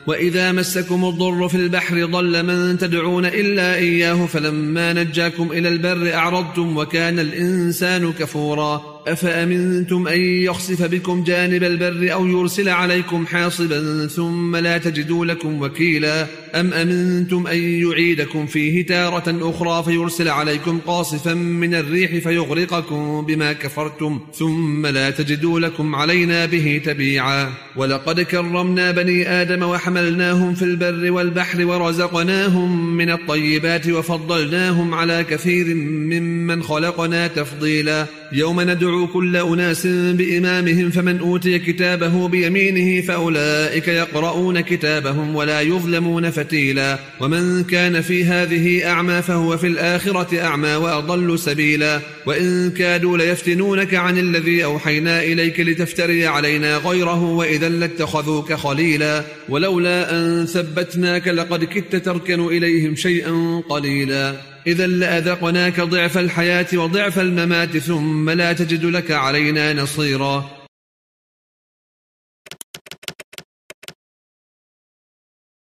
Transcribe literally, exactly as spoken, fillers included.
وإذا مسكم الضر في البحر ضل من تدعون إلا إياه فلما نجاكم إلى البر أعرضتم وكان الإنسان كفورا أفأمنتم أن يخسف بكم جانب البر أو يرسل عليكم حاصبا ثم لا تجدوا لكم وكيلا أم أمنتم أن يعيدكم فيه تارة أخرى فيرسل عليكم قاصفا من الريح فيغرقكم بما كفرتم ثم لا تجدوا لكم علينا به تبيعا ولقد كرمنا بني آدم وحملناهم في البر والبحر ورزقناهم من الطيبات وفضلناهم على كثير ممن خلقنا تفضيلا يوم ندعو كل أناس بإمامهم فمن أوتي كتابه بيمينه فأولئك يقرؤون كتابهم ولا يظلمون فتيلا ومن كان في هذه أعمى فهو في الآخرة أعمى وأضل سبيلا وإن كادوا ليفتنونك عن الذي أوحينا إليك لتفتري علينا غيره وإذا لاتخذوك خليلا ولولا أن ثبتناك لقد كدت تركن إليهم شيئا قليلا إذا لأذقناك ضعف الحياة وضعف الممات ثم لا تجد لك علينا نصيرا